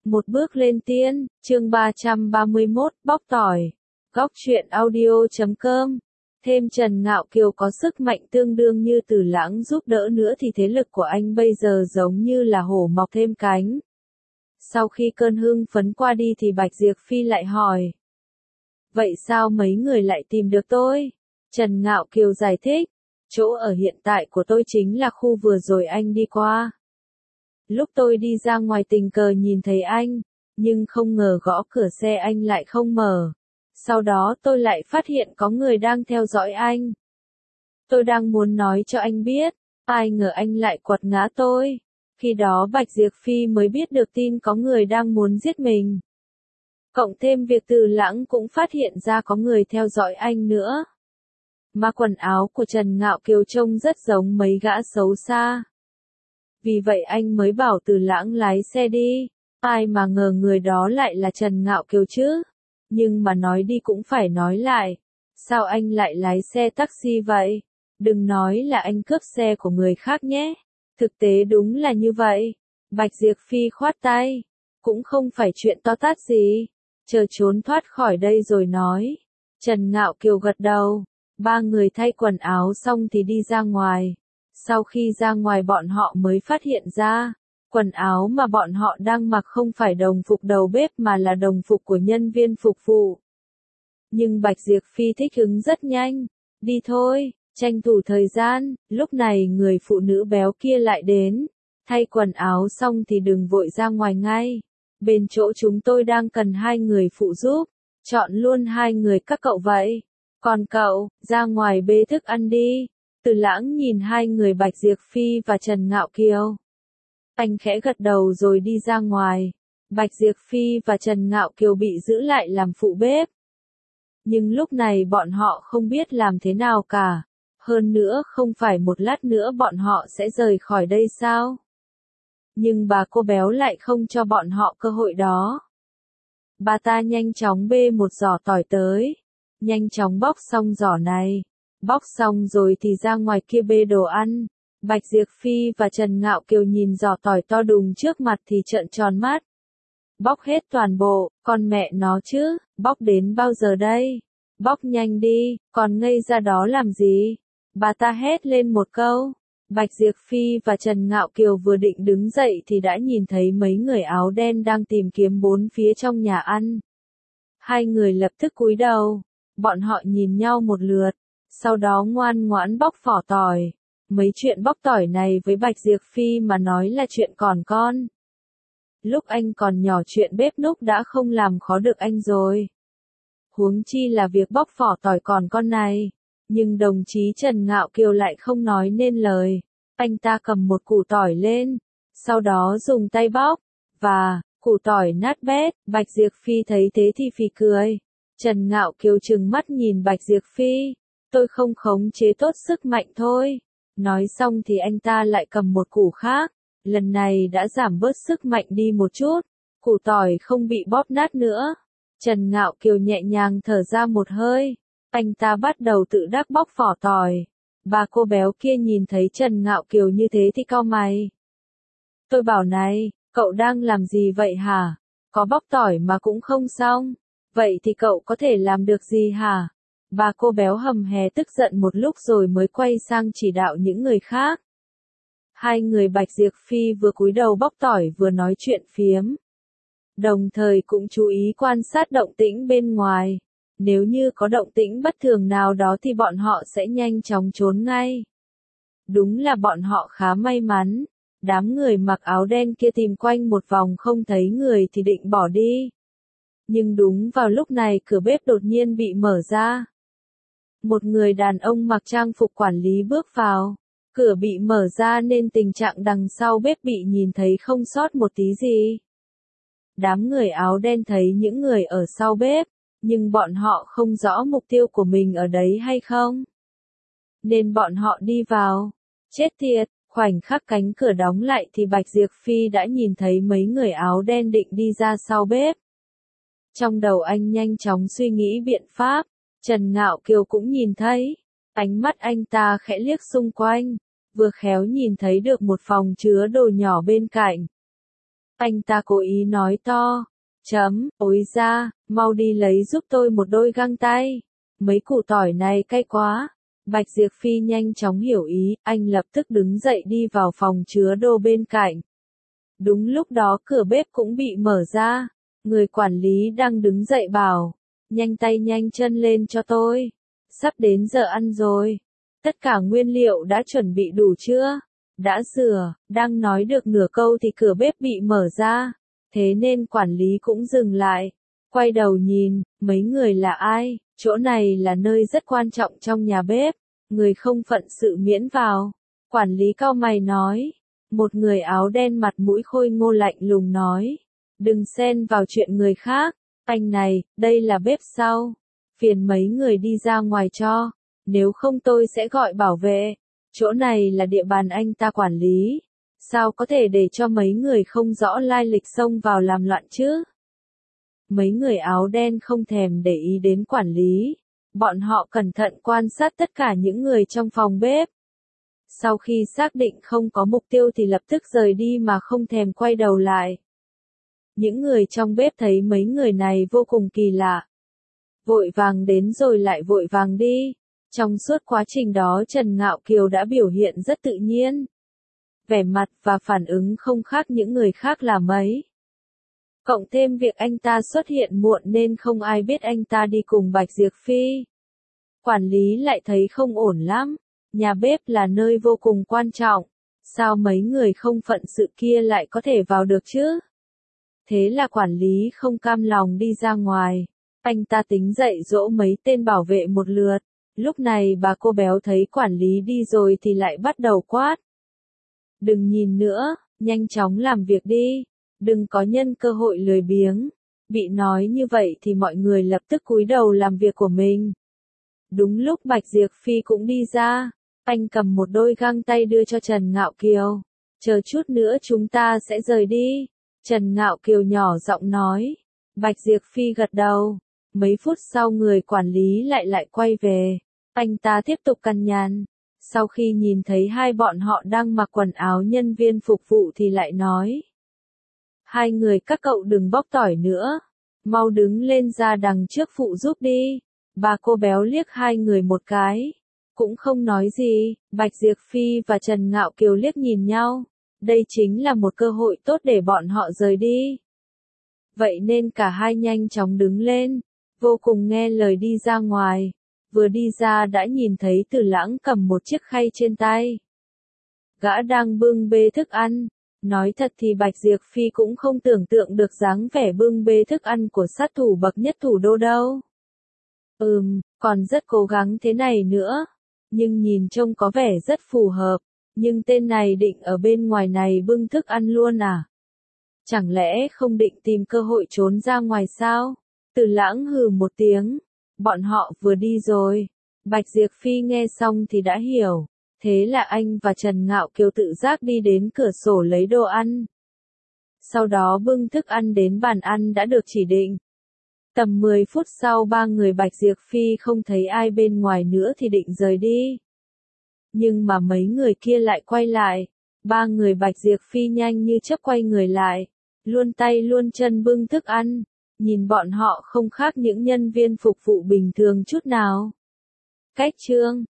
Một bước lên tiên, chương 331, bóc tỏi. Góc truyện audio.com. Thêm Trần Ngạo Kiều có sức mạnh tương đương như Từ Lãng giúp đỡ nữa thì thế lực của anh bây giờ giống như là hổ mọc thêm cánh. Sau khi cơn hưng phấn qua đi thì Bạch Diệp Phi lại hỏi. Vậy sao mấy người lại tìm được tôi? Trần Ngạo Kiều giải thích. Chỗ ở hiện tại của tôi chính là khu vừa rồi anh đi qua. Lúc tôi đi ra ngoài tình cờ nhìn thấy anh, nhưng không ngờ gõ cửa xe anh lại không mở. Sau đó tôi lại phát hiện có người đang theo dõi anh. Tôi đang muốn nói cho anh biết, ai ngờ anh lại quật ngã tôi. Khi đó Bạch Diệp Phi mới biết được tin có người đang muốn giết mình. Cộng thêm việc Từ Lãng cũng phát hiện ra có người theo dõi anh nữa. Mà quần áo của Trần Ngạo Kiều trông rất giống mấy gã xấu xa. Vì vậy anh mới bảo Từ Lãng lái xe đi. Ai mà ngờ người đó lại là Trần Ngạo Kiều chứ. Nhưng mà nói đi cũng phải nói lại. Sao anh lại lái xe taxi vậy? Đừng nói là anh cướp xe của người khác nhé. Thực tế đúng là như vậy. Bạch Diệp Phi khoát tay. Cũng không phải chuyện to tát gì. Chờ trốn thoát khỏi đây rồi nói. Trần Ngạo Kiều gật đầu. Ba người thay quần áo xong thì đi ra ngoài. Sau khi ra ngoài bọn họ mới phát hiện ra, quần áo mà bọn họ đang mặc không phải đồng phục đầu bếp mà là đồng phục của nhân viên phục vụ. Nhưng Bạch Diệp Phi thích ứng rất nhanh. Đi thôi, tranh thủ thời gian. Lúc này người phụ nữ béo kia lại đến. Thay quần áo xong thì đừng vội ra ngoài ngay. Bên chỗ chúng tôi đang cần 2 người phụ giúp. Chọn luôn 2 người các cậu vậy. Còn cậu, ra ngoài bê thức ăn đi. Từ Lãng nhìn 2 người Bạch Diệp Phi và Trần Ngạo Kiều. Anh khẽ gật đầu rồi đi ra ngoài. Bạch Diệp Phi và Trần Ngạo Kiều bị giữ lại làm phụ bếp. Nhưng lúc này bọn họ không biết làm thế nào cả. Hơn nữa không phải một lát nữa bọn họ sẽ rời khỏi đây sao? Nhưng bà cô béo lại không cho bọn họ cơ hội đó. Bà ta nhanh chóng bê một giỏ tỏi tới. Nhanh chóng bóc xong giỏ này. Bóc xong rồi thì ra ngoài kia bê đồ ăn. Bạch Diệp Phi và Trần Ngạo Kiều nhìn giỏ tỏi to đùng trước mặt thì trợn tròn mắt. Bóc hết toàn bộ, con mẹ nó chứ, bóc đến bao giờ đây? Bóc nhanh đi, còn ngây ra đó làm gì? Bà ta hét lên một câu. Bạch Diệp Phi và Trần Ngạo Kiều vừa định đứng dậy thì đã nhìn thấy mấy người áo đen đang tìm kiếm bốn phía trong nhà ăn. 2 người lập tức cúi đầu. Bọn họ nhìn nhau một lượt. Sau đó ngoan ngoãn bóc vỏ tỏi. Mấy chuyện bóc tỏi này với Bạch Diệp Phi mà nói là chuyện còn con. Lúc anh còn nhỏ chuyện bếp núc đã không làm khó được anh rồi. Huống chi là việc bóc vỏ tỏi còn con này. Nhưng đồng chí Trần Ngạo Kiều lại không nói nên lời. Anh ta cầm một củ tỏi lên. Sau đó dùng tay bóc. Và, củ tỏi nát bét. Bạch Diệp Phi thấy thế thì phì cười. Trần Ngạo Kiều trừng mắt nhìn Bạch Diệp Phi. Tôi không khống chế tốt sức mạnh thôi. Nói xong thì anh ta lại cầm một củ khác. Lần này đã giảm bớt sức mạnh đi một chút. Củ tỏi không bị bóp nát nữa. Trần Ngạo Kiều nhẹ nhàng thở ra một hơi. Anh ta bắt đầu tự đắc bóc vỏ tỏi. Bà cô béo kia nhìn thấy Trần Ngạo Kiều như thế thì cau mày. Tôi bảo này, cậu đang làm gì vậy hả? Có bóc tỏi mà cũng không xong. Vậy thì cậu có thể làm được gì hả? Bà cô béo hầm hè tức giận một lúc rồi mới quay sang chỉ đạo những người khác. 2 người Bạch Diệp Phi vừa cúi đầu bóc tỏi vừa nói chuyện phiếm. Đồng thời cũng chú ý quan sát động tĩnh bên ngoài. Nếu như có động tĩnh bất thường nào đó thì bọn họ sẽ nhanh chóng trốn ngay. Đúng là bọn họ khá may mắn. Đám người mặc áo đen kia tìm quanh một vòng không thấy người thì định bỏ đi. Nhưng đúng vào lúc này cửa bếp đột nhiên bị mở ra. Một người đàn ông mặc trang phục quản lý bước vào. Cửa bị mở ra nên tình trạng đằng sau bếp bị nhìn thấy không sót một tí gì. Đám người áo đen thấy những người ở sau bếp, nhưng bọn họ không rõ mục tiêu của mình ở đấy hay không. Nên bọn họ đi vào. Chết tiệt, khoảnh khắc cánh cửa đóng lại thì Bạch Diệp Phi đã nhìn thấy mấy người áo đen định đi ra sau bếp. Trong đầu anh nhanh chóng suy nghĩ biện pháp. Trần Ngạo Kiều cũng nhìn thấy. Ánh mắt anh ta khẽ liếc xung quanh. Vừa khéo nhìn thấy được một phòng chứa đồ nhỏ bên cạnh. Anh ta cố ý nói to. Ối ra, mau đi lấy giúp tôi một đôi găng tay. Mấy củ tỏi này cay quá. Bạch Diệp Phi nhanh chóng hiểu ý, anh lập tức đứng dậy đi vào phòng chứa đồ bên cạnh. Đúng lúc đó cửa bếp cũng bị mở ra. Người quản lý đang đứng dậy bảo, nhanh tay nhanh chân lên cho tôi. Sắp đến giờ ăn rồi. Tất cả nguyên liệu đã chuẩn bị đủ chưa? Đã rửa, đang nói được nửa câu thì cửa bếp bị mở ra. Thế nên quản lý cũng dừng lại. Quay đầu nhìn, mấy người là ai? Chỗ này là nơi rất quan trọng trong nhà bếp. Người không phận sự miễn vào. Quản lý cau mày nói. Một người áo đen mặt mũi khôi ngô lạnh lùng nói. Đừng xen vào chuyện người khác. Anh này, đây là bếp sau. Phiền mấy người đi ra ngoài cho. Nếu không tôi sẽ gọi bảo vệ. Chỗ này là địa bàn anh ta quản lý. Sao có thể để cho mấy người không rõ lai lịch xông vào làm loạn chứ? Mấy người áo đen không thèm để ý đến quản lý. Bọn họ cẩn thận quan sát tất cả những người trong phòng bếp. Sau khi xác định không có mục tiêu thì lập tức rời đi mà không thèm quay đầu lại. Những người trong bếp thấy mấy người này vô cùng kỳ lạ. Vội vàng đến rồi lại vội vàng đi. Trong suốt quá trình đó Trần Ngạo Kiều đã biểu hiện rất tự nhiên. Vẻ mặt và phản ứng không khác những người khác là mấy. Cộng thêm việc anh ta xuất hiện muộn nên không ai biết anh ta đi cùng Bạch Diệp Phi. Quản lý lại thấy không ổn lắm. Nhà bếp là nơi vô cùng quan trọng. Sao mấy người không phận sự kia lại có thể vào được chứ? Thế là quản lý không cam lòng đi ra ngoài. Anh ta tính dạy dỗ mấy tên bảo vệ một lượt. Lúc này bà cô béo thấy quản lý đi rồi thì lại bắt đầu quát. Đừng nhìn nữa, nhanh chóng làm việc đi. Đừng có nhân cơ hội lười biếng. Bị nói như vậy thì mọi người lập tức cúi đầu làm việc của mình. Đúng lúc Bạch Diệp Phi cũng đi ra. Anh cầm một đôi găng tay đưa cho Trần Ngạo Kiều. Chờ chút nữa chúng ta sẽ rời đi. Trần Ngạo Kiều nhỏ giọng nói. Bạch Diệp Phi gật đầu. Mấy phút sau người quản lý lại quay về. Anh ta tiếp tục cằn nhằn. Sau khi nhìn thấy hai bọn họ đang mặc quần áo nhân viên phục vụ thì lại nói. Hai người các cậu đừng bóc tỏi nữa. Mau đứng lên ra đằng trước phụ giúp đi. Bà cô béo liếc hai người một cái. Cũng không nói gì. Bạch Diệp Phi và Trần Ngạo Kiều liếc nhìn nhau. Đây chính là một cơ hội tốt để bọn họ rời đi. Vậy nên cả hai nhanh chóng đứng lên. Vô cùng nghe lời đi ra ngoài. Vừa đi ra đã nhìn thấy Từ Lãng cầm một chiếc khay trên tay. Gã đang bưng bê thức ăn. Nói thật thì Bạch Diệp Phi cũng không tưởng tượng được dáng vẻ bưng bê thức ăn của sát thủ bậc nhất thủ đô đâu. Còn rất cố gắng thế này nữa. Nhưng nhìn trông có vẻ rất phù hợp. Nhưng tên này định ở bên ngoài này bưng thức ăn luôn à? Chẳng lẽ không định tìm cơ hội trốn ra ngoài sao? Từ Lãng hừ một tiếng. Bọn họ vừa đi rồi. Bạch Diệp Phi nghe xong thì đã hiểu. Thế là anh và Trần Ngạo Kiều tự giác đi đến cửa sổ lấy đồ ăn. Sau đó bưng thức ăn đến bàn ăn đã được chỉ định. Tầm 10 phút sau ba người Bạch Diệp Phi không thấy ai bên ngoài nữa thì định rời đi. Nhưng mà mấy người kia lại quay lại. Ba người Bạch Diệp Phi nhanh như chớp quay người lại. Luôn tay luôn chân bưng thức ăn. Nhìn bọn họ không khác những nhân viên phục vụ bình thường chút nào. Cách chương